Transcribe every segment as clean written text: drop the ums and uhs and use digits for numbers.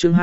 Chương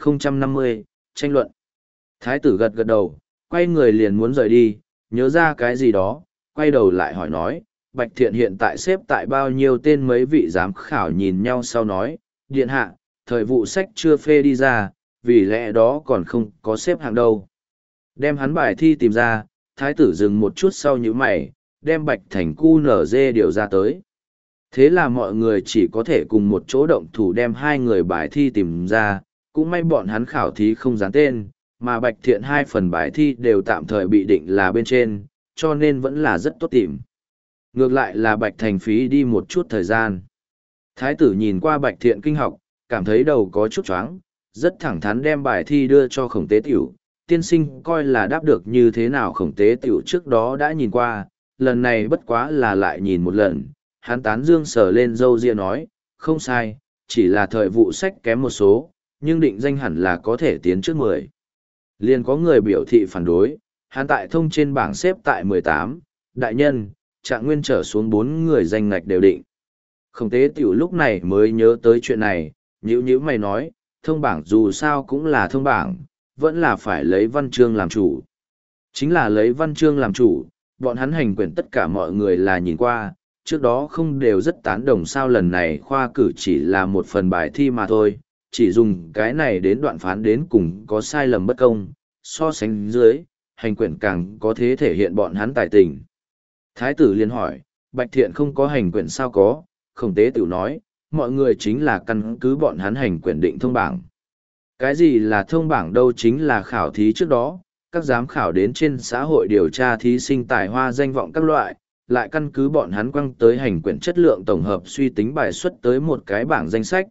2050, tranh luận. Thái tử gật gật đầu, quay người liền muốn rời đi, nhớ ra cái gì đó, quay đầu lại hỏi nói, Bạch Thiện hiện tại xếp tại bao nhiêu tên. Mấy vị giám khảo nhìn nhau sau nói, điện hạ, thời vụ sách chưa phê đi ra, vì lẽ đó còn không có xếp hạng đâu. Đem hắn bài thi tìm ra, thái tử dừng một chút sau nhíu mày, đem Bạch Thành QNZ điều ra tới. Thế là mọi người chỉ có thể cùng một chỗ động thủ đem hai người bài thi tìm ra, cũng may bọn hắn khảo thí không dán tên, mà Bạch Thiện hai phần bài thi đều tạm thời bị định là bên trên, cho nên vẫn là rất tốt tìm. Ngược lại là Bạch Thành phí đi một chút thời gian. Thái tử nhìn qua Bạch Thiện kinh học, cảm thấy đầu có chút choáng, rất thẳng thắn đem bài thi đưa cho Khổng Tế Tiểu. Tiên sinh coi là đáp được như thế nào. Khổng Tế Tiểu trước đó đã nhìn qua, lần này bất quá là lại nhìn một lần. Hắn tán dương sờ lên râu ria nói, không sai, chỉ là thời vụ sách kém một số, nhưng định danh hẳn là có thể tiến trước 10. Liền có người biểu thị phản đối, hắn tại thông trên bảng xếp tại 18, đại nhân, Trạng Nguyên trở xuống 4 người danh ngạch đều định. Khổng Tế Tiểu lúc này mới nhớ tới chuyện này, nhíu mày nói, thông bảng dù sao cũng là thông bảng, vẫn là phải lấy văn chương làm chủ. Chính là lấy văn chương làm chủ, bọn hắn hành quyển tất cả mọi người là nhìn qua, trước đó không đều rất tán đồng sao lần này khoa cử chỉ là một phần bài thi mà thôi, chỉ dùng cái này đến đoạn phán đến cùng có sai lầm bất công, so sánh dưới, hành quyển càng có thế thể hiện bọn hắn tài tình. Thái tử liền hỏi, Bạch Thiện không có hành quyển sao có, Khổng Tế Tiểu nói, mọi người chính là căn cứ bọn hắn hành quyển định thông bảng. Cái gì là thông bảng đâu, chính là khảo thí trước đó, các giám khảo đến trên xã hội điều tra thí sinh tài hoa danh vọng các loại, lại căn cứ bọn hắn quăng tới hành quyển chất lượng tổng hợp suy tính bài xuất tới một cái bảng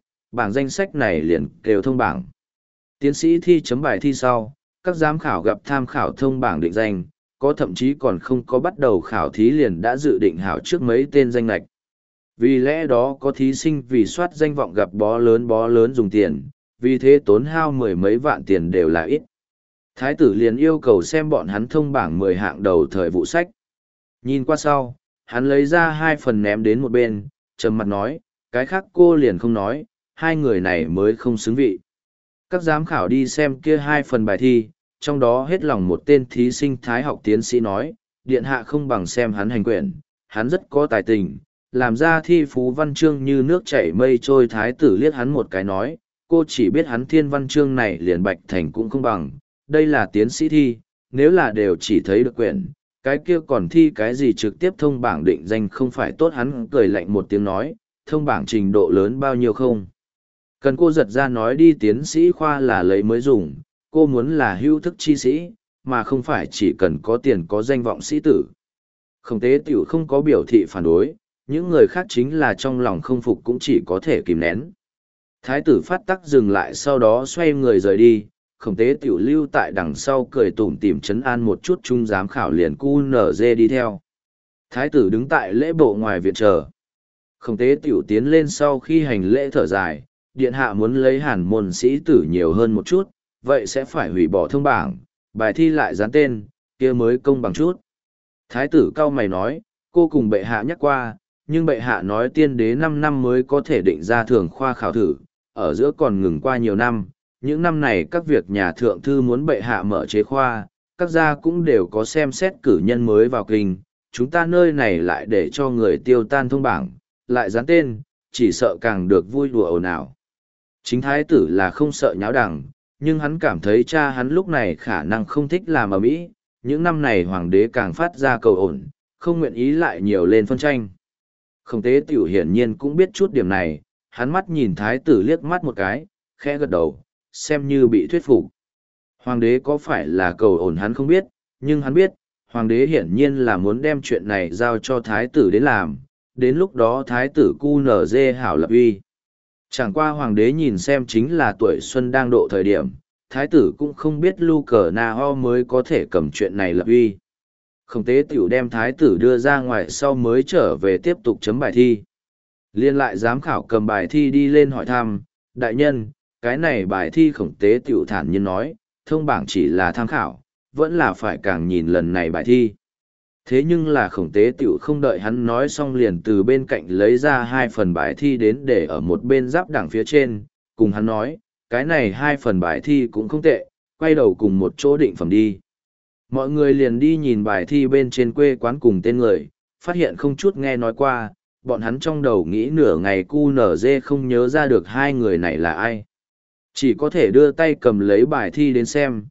danh sách này liền kêu thông bảng. Tiến sĩ thi chấm bài thi sau, các giám khảo gặp tham khảo thông bảng định danh, có thậm chí còn không có bắt đầu khảo thí liền đã dự định hảo trước mấy tên danh lệch. Vì lẽ đó có thí sinh vì soát danh vọng gặp bó lớn dùng tiền, vì thế tốn hao 10 mấy vạn tiền đều là ít. Thái tử liền yêu cầu xem bọn hắn thông bảng 10 hạng đầu thời vụ sách. Nhìn qua sau, hắn lấy ra 2 phần ném đến một bên, trầm mặt nói, cái khác cô liền không nói, hai người này mới không xứng vị. Các giám khảo đi xem kia 2 phần bài thi, trong đó hết lòng một tên thí sinh thái học tiến sĩ nói, điện hạ không bằng xem hắn hành quyển, hắn rất có tài tình, làm ra thi phú văn chương như nước chảy mây trôi. Thái tử liếc hắn một cái nói, cô chỉ biết hắn thiên văn chương này liền Bạch Thành cũng không bằng, đây là tiến sĩ thi, nếu là đều chỉ thấy được quyển, cái kia còn thi cái gì trực tiếp thông bảng định danh không phải tốt. Hắn cười lạnh một tiếng nói, thông bảng trình độ lớn bao nhiêu không? Cần cô giật ra nói đi, tiến sĩ khoa là lấy mới dùng, cô muốn là hữu thức chi sĩ, mà không phải chỉ cần có tiền có danh vọng sĩ tử. Khổng Tế Tiểu không có biểu thị phản đối, những người khác chính là trong lòng không phục cũng chỉ có thể kìm nén. Thái tử phát tắc dừng lại sau đó xoay người rời đi, Khổng Tế Tiểu lưu tại đằng sau cười tủm tỉm trấn an một chút trung giám khảo liền QNZ đi theo. Thái tử đứng tại lễ bộ ngoài viện chờ. Khổng Tế Tiểu tiến lên sau khi hành lễ thở dài, điện hạ muốn lấy hàn môn sĩ tử nhiều hơn một chút, vậy sẽ phải hủy bỏ thông bảng, bài thi lại dán tên, kia mới công bằng chút. Thái tử cau mày nói, cô cùng bệ hạ nhắc qua, nhưng bệ hạ nói tiên đế 5 năm mới có thể định ra thường khoa khảo thử, ở giữa còn ngừng qua nhiều năm. Những năm này các việc nhà thượng thư muốn bệ hạ mở chế khoa, các gia cũng đều có xem xét cử nhân mới vào kinh, chúng ta nơi này lại để cho người tiêu tan thông bảng, lại dán tên, chỉ sợ càng được vui đùa ồn ào. Chính thái tử là không sợ nháo đằng, nhưng hắn cảm thấy cha hắn lúc này khả năng không thích làm ở mỹ, những năm này hoàng đế càng phát ra cầu ổn, không nguyện ý lại nhiều lên phân tranh. Khổng Tế Tiểu hiển nhiên cũng biết chút điểm này, hắn mắt nhìn thái tử liếc mắt một cái, khẽ gật đầu, xem như bị thuyết phục. Hoàng đế có phải là cầu ổn hắn không biết, nhưng hắn biết, hoàng đế hiển nhiên là muốn đem chuyện này giao cho thái tử đến làm, đến lúc đó thái tử QNZ hảo lập uy. Chẳng qua hoàng đế nhìn xem chính là tuổi xuân đang độ thời điểm, thái tử cũng không biết Lu Cờ Na Ho mới có thể cầm chuyện này lập uy. Khổng Tế Tiểu đem thái tử đưa ra ngoài sau mới trở về tiếp tục chấm bài thi. Liên lại giám khảo cầm bài thi đi lên hỏi thăm, đại nhân, cái này bài thi Khổng Tế Tiểu thản nhiên nói, thông bảng chỉ là tham khảo, vẫn là phải càng nhìn lần này bài thi. Thế nhưng là Khổng Tế Tiểu không đợi hắn nói xong liền từ bên cạnh lấy ra 2 phần bài thi đến để ở một bên giáp đẳng phía trên, cùng hắn nói, cái này 2 phần bài thi cũng không tệ, quay đầu cùng một chỗ định phẩm đi. Mọi người liền đi nhìn bài thi bên trên quê quán cùng tên người, phát hiện không chút nghe nói qua, bọn hắn trong đầu nghĩ nửa ngày QNZ không nhớ ra được 2 người này là ai. Chỉ có thể đưa tay cầm lấy bài thi đến xem,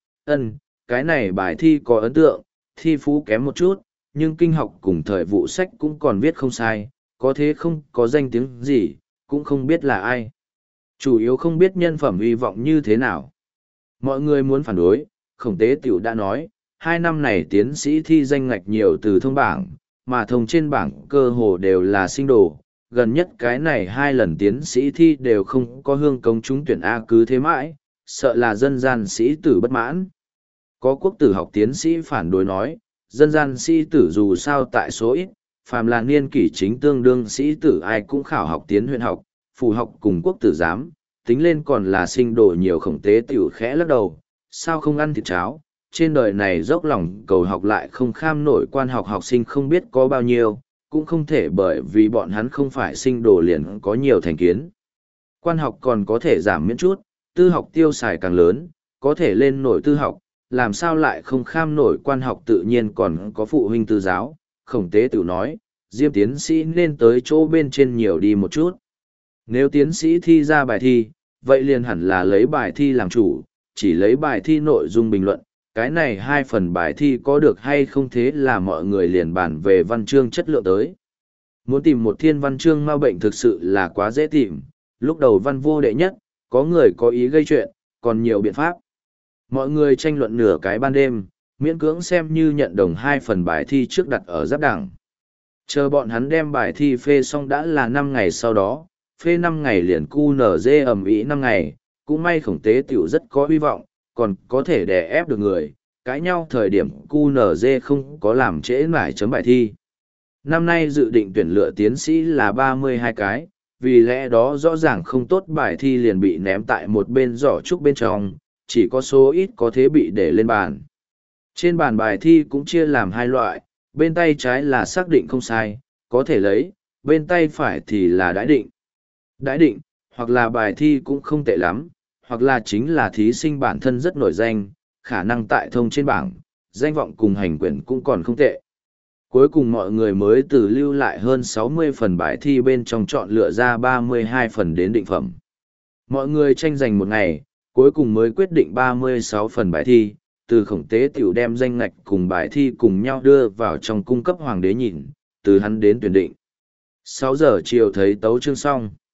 cái này bài thi có ấn tượng, thi phú kém một chút, nhưng kinh học cùng thời vụ sách cũng còn viết không sai, có thế không có danh tiếng gì, cũng không biết là ai. Chủ yếu không biết nhân phẩm uy vọng như thế nào. Mọi người muốn phản đối, Khổng Tế Tiểu đã nói, 2 năm này tiến sĩ thi danh ngạch nhiều từ thông bảng, mà thông trên bảng cơ hồ đều là sinh đồ. Gần nhất cái này 2 lần tiến sĩ thi đều không có hương công trúng tuyển A cứ thế mãi, sợ là dân gian sĩ tử bất mãn. Có quốc tử học tiến sĩ phản đối nói, dân gian sĩ tử dù sao tại số ít, phàm là niên kỷ chính tương đương sĩ tử ai cũng khảo học tiến huyện học, phủ học cùng quốc tử giám, tính lên còn là sinh đồ nhiều. Khổng Tế Tiểu khẽ lắc đầu, sao không ăn thịt cháo, trên đời này dốc lòng cầu học lại không kham nổi quan học học sinh không biết có bao nhiêu, cũng không thể bởi vì bọn hắn không phải sinh đồ liền có nhiều thành kiến. Quan học còn có thể giảm miễn chút, tư học tiêu xài càng lớn, có thể lên nổi tư học, làm sao lại không kham nổi quan học tự nhiên còn có phụ huynh tư giáo. Khổng Tế Tiểu nói, Diêm tiến sĩ nên tới chỗ bên trên nhiều đi một chút. Nếu tiến sĩ thi ra bài thi, vậy liền hẳn là lấy bài thi làm chủ, chỉ lấy bài thi nội dung bình luận, cái này 2 phần bài thi có được hay không thế là mọi người liền bàn về văn chương chất lượng tới. Muốn tìm một thiên văn chương ma bệnh thực sự là quá dễ tìm, lúc đầu văn vô đệ nhất, có người có ý gây chuyện, còn nhiều biện pháp. Mọi người tranh luận nửa cái ban đêm, miễn cưỡng xem như nhận đồng 2 phần bài thi trước đặt ở giáp đẳng. Chờ bọn hắn đem bài thi phê xong đã là 5 ngày sau đó, phê 5 ngày liền QNZ ầm ĩ 5 ngày, cũng may Khổng Tế Tiểu rất có hy vọng, còn có thể đè ép được người, cãi nhau thời điểm QNZ không có làm trễ nải chấm bài thi. Năm nay dự định tuyển lựa tiến sĩ là 32 cái, vì lẽ đó rõ ràng không tốt bài thi liền bị ném tại một bên giỏ trúc bên trong, chỉ có số ít có thế bị để lên bàn. Trên bàn bài thi cũng chia làm 2 loại, bên tay trái là xác định không sai, có thể lấy, bên tay phải thì là đãi định. Đãi định, hoặc là bài thi cũng không tệ lắm, hoặc là chính là thí sinh bản thân rất nổi danh, khả năng tại thông trên bảng, danh vọng cùng hành quyển cũng còn không tệ. Cuối cùng mọi người mới từ lưu lại hơn 60 phần bài thi bên trong chọn lựa ra 32 phần đến định phẩm. Mọi người tranh giành một ngày, cuối cùng mới quyết định 36 phần bài thi, từ Khổng Tế Tiểu đem danh ngạch cùng bài thi cùng nhau đưa vào trong cung cấp hoàng đế nhìn, từ hắn đến tuyển định. 6 giờ chiều thấy tấu chương xong.